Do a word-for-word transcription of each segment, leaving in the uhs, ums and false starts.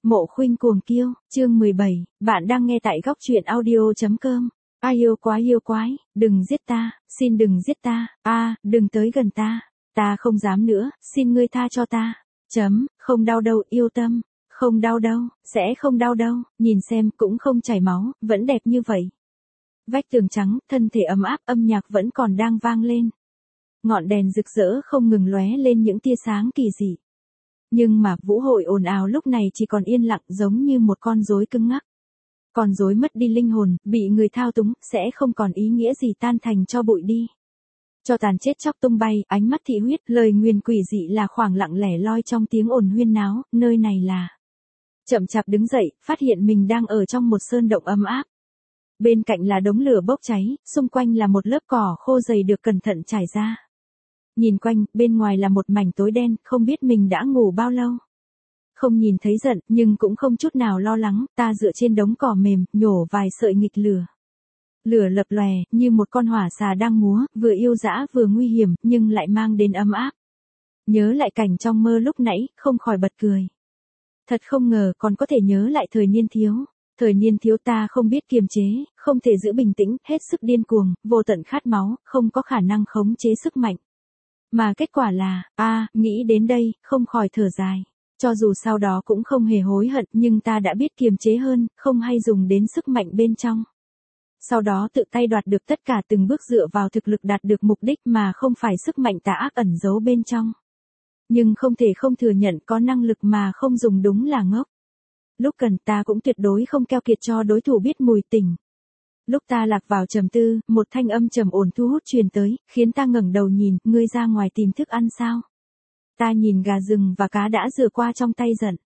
Mộ Khuynh Cuồng Kiêu, chương mười bảy, bạn đang nghe tại góc truyện audio.com. Ai yêu quá yêu quái, đừng giết ta, xin đừng giết ta, a, đừng tới gần ta, ta không dám nữa, xin ngươi tha cho ta. Chấm, không đau đâu yêu tâm, không đau đâu, sẽ không đau đâu, nhìn xem cũng không chảy máu, vẫn đẹp như vậy. Vách tường trắng, thân thể ấm áp, âm nhạc vẫn còn đang vang lên. Ngọn đèn rực rỡ không ngừng lóe lên những tia sáng kỳ dị. Nhưng mà vũ hội ồn ào lúc này chỉ còn yên lặng giống như một con rối cứng ngắc. Con rối mất đi linh hồn, bị người thao túng, sẽ không còn ý nghĩa gì tan thành cho bụi đi. Cho tàn chết chóc tung bay, ánh mắt thị huyết, lời nguyền quỷ dị là khoảng lặng lẻ loi trong tiếng ồn huyên náo, nơi này là. Chậm chạp đứng dậy, phát hiện mình đang ở trong một sơn động ấm áp. Bên cạnh là đống lửa bốc cháy, xung quanh là một lớp cỏ khô dày được cẩn thận trải ra. Nhìn quanh, bên ngoài là một mảnh tối đen, không biết mình đã ngủ bao lâu. Không nhìn thấy giận, nhưng cũng không chút nào lo lắng, ta dựa trên đống cỏ mềm, nhổ vài sợi nghịch lửa. Lửa lập lòe, như một con hỏa xà đang múa, vừa yêu dã vừa nguy hiểm, nhưng lại mang đến ấm áp. Nhớ lại cảnh trong mơ lúc nãy, không khỏi bật cười. Thật không ngờ còn có thể nhớ lại thời niên thiếu. Thời niên thiếu ta không biết kiềm chế, không thể giữ bình tĩnh, hết sức điên cuồng, vô tận khát máu, không có khả năng khống chế sức mạnh. Mà kết quả là, a, à, nghĩ đến đây, không khỏi thở dài. Cho dù sau đó cũng không hề hối hận, nhưng ta đã biết kiềm chế hơn, không hay dùng đến sức mạnh bên trong. Sau đó tự tay đoạt được tất cả từng bước dựa vào thực lực đạt được mục đích mà không phải sức mạnh tà ác ẩn giấu bên trong. Nhưng không thể không thừa nhận có năng lực mà không dùng đúng là ngốc. Lúc cần ta cũng tuyệt đối không keo kiệt cho đối thủ biết mùi tình. Lúc ta lạc vào trầm tư, một thanh âm trầm ổn thu hút truyền tới, khiến ta ngẩng đầu nhìn, ngươi ra ngoài tìm thức ăn sao? Ta nhìn gà rừng và cá đã rửa qua trong tay giận.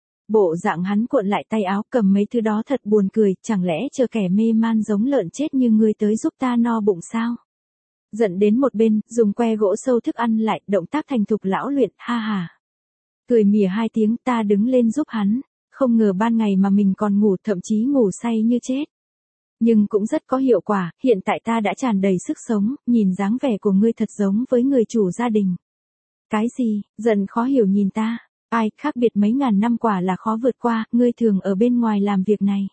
Bộ dạng hắn cuộn lại tay áo cầm mấy thứ đó thật buồn cười, chẳng lẽ chờ kẻ mê man giống lợn chết như ngươi tới giúp ta no bụng sao? Giận đến một bên, dùng que gỗ sâu thức ăn lại, động tác thành thục lão luyện, ha ha. Cười mỉa hai tiếng, ta đứng lên giúp hắn, không ngờ ban ngày mà mình còn ngủ, thậm chí ngủ say như chết. Nhưng cũng rất có hiệu quả, hiện tại ta đã tràn đầy sức sống, nhìn dáng vẻ của ngươi thật giống với người chủ gia đình. Cái gì, giận khó hiểu nhìn ta, ai, khác biệt mấy ngàn năm quả là khó vượt qua, ngươi thường ở bên ngoài làm việc này.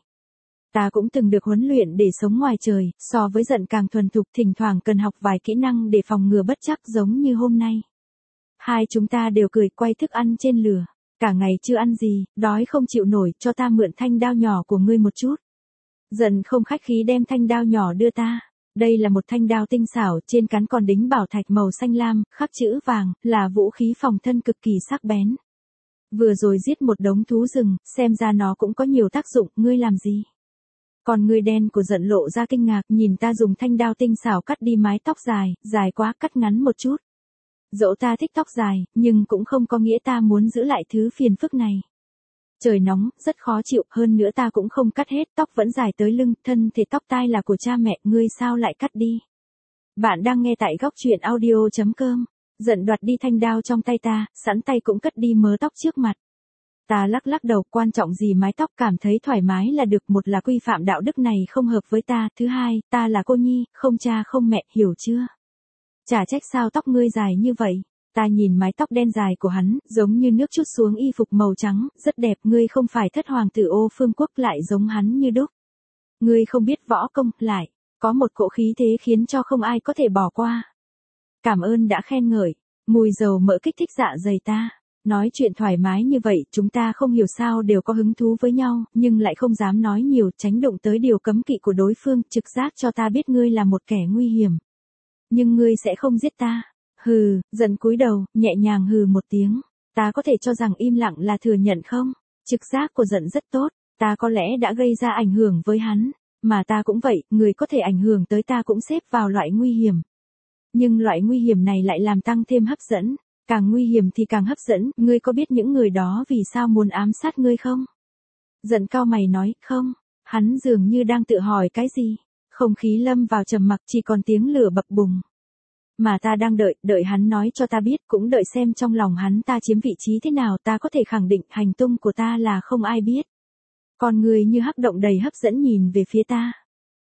Ta cũng từng được huấn luyện để sống ngoài trời, so với giận càng thuần thục, thỉnh thoảng cần học vài kỹ năng để phòng ngừa bất trắc giống như hôm nay. Hai chúng ta đều cười quay thức ăn trên lửa, cả ngày chưa ăn gì, đói không chịu nổi, cho ta mượn thanh đao nhỏ của ngươi một chút. Giận không khách khí đem thanh đao nhỏ đưa ta. Đây là một thanh đao tinh xảo, trên cán còn đính bảo thạch màu xanh lam, khắc chữ vàng, là vũ khí phòng thân cực kỳ sắc bén. Vừa rồi giết một đống thú rừng, xem ra nó cũng có nhiều tác dụng, ngươi làm gì? Còn người đen của giận lộ ra kinh ngạc, nhìn ta dùng thanh đao tinh xảo cắt đi mái tóc dài, dài quá, cắt ngắn một chút. Dẫu ta thích tóc dài, nhưng cũng không có nghĩa ta muốn giữ lại thứ phiền phức này. Trời nóng, rất khó chịu, hơn nữa ta cũng không cắt hết, tóc vẫn dài tới lưng, thân thể tóc tai là của cha mẹ, ngươi sao lại cắt đi? Bạn đang nghe tại góc truyện audio.com. Giận đoạt đi thanh đao trong tay ta, sẵn tay cũng cất đi mớ tóc trước mặt. Ta lắc lắc đầu, quan trọng gì mái tóc, cảm thấy thoải mái là được, một là quy phạm đạo đức này không hợp với ta, thứ hai, ta là cô nhi, không cha không mẹ, hiểu chưa? Chả trách sao tóc ngươi dài như vậy. Ta nhìn mái tóc đen dài của hắn, giống như nước trút xuống y phục màu trắng, rất đẹp, ngươi không phải thất hoàng tử Ô Phương Quốc lại giống hắn như đúc. Ngươi không biết võ công, lại, có một cỗ khí thế khiến cho không ai có thể bỏ qua. Cảm ơn đã khen ngợi, mùi dầu mỡ kích thích dạ dày ta. Nói chuyện thoải mái như vậy, chúng ta không hiểu sao đều có hứng thú với nhau, nhưng lại không dám nói nhiều, tránh đụng tới điều cấm kỵ của đối phương, trực giác cho ta biết ngươi là một kẻ nguy hiểm. Nhưng ngươi sẽ không giết ta. Hừ, giận cúi đầu, nhẹ nhàng hừ một tiếng. Ta có thể cho rằng im lặng là thừa nhận không? Trực giác của giận rất tốt, ta có lẽ đã gây ra ảnh hưởng với hắn. Mà ta cũng vậy, người có thể ảnh hưởng tới ta cũng xếp vào loại nguy hiểm. Nhưng loại nguy hiểm này lại làm tăng thêm hấp dẫn. Càng nguy hiểm thì càng hấp dẫn, ngươi có biết những người đó vì sao muốn ám sát ngươi không? Giận cau mày nói, không. Hắn dường như đang tự hỏi cái gì. Không khí lâm vào trầm mặc, chỉ còn tiếng lửa bập bùng. Mà ta đang đợi, đợi hắn nói cho ta biết, cũng đợi xem trong lòng hắn ta chiếm vị trí thế nào, ta có thể khẳng định hành tung của ta là không ai biết. Còn người như hắc động đầy hấp dẫn nhìn về phía ta.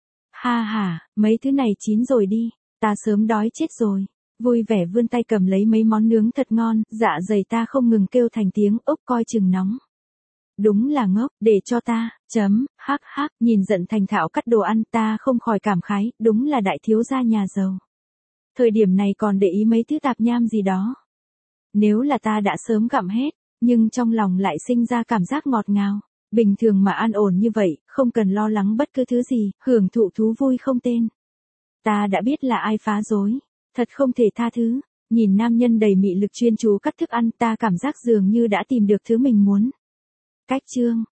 Ha ha, mấy thứ này chín rồi đi, ta sớm đói chết rồi. Vui vẻ vươn tay cầm lấy mấy món nướng thật ngon, dạ dày ta không ngừng kêu thành tiếng, ốc coi chừng nóng. Đúng là ngốc, để cho ta, chấm, hắc hắc, nhìn giận thành thạo cắt đồ ăn, ta không khỏi cảm khái, đúng là đại thiếu gia nhà giàu. Thời điểm này còn để ý mấy thứ tạp nham gì đó. Nếu là ta đã sớm gặm hết, nhưng trong lòng lại sinh ra cảm giác ngọt ngào. Bình thường mà an ổn như vậy, không cần lo lắng bất cứ thứ gì, hưởng thụ thú vui không tên. Ta đã biết là ai phá rối, thật không thể tha thứ. Nhìn nam nhân đầy mị lực chuyên chú cắt thức ăn, ta cảm giác dường như đã tìm được thứ mình muốn. Cách chương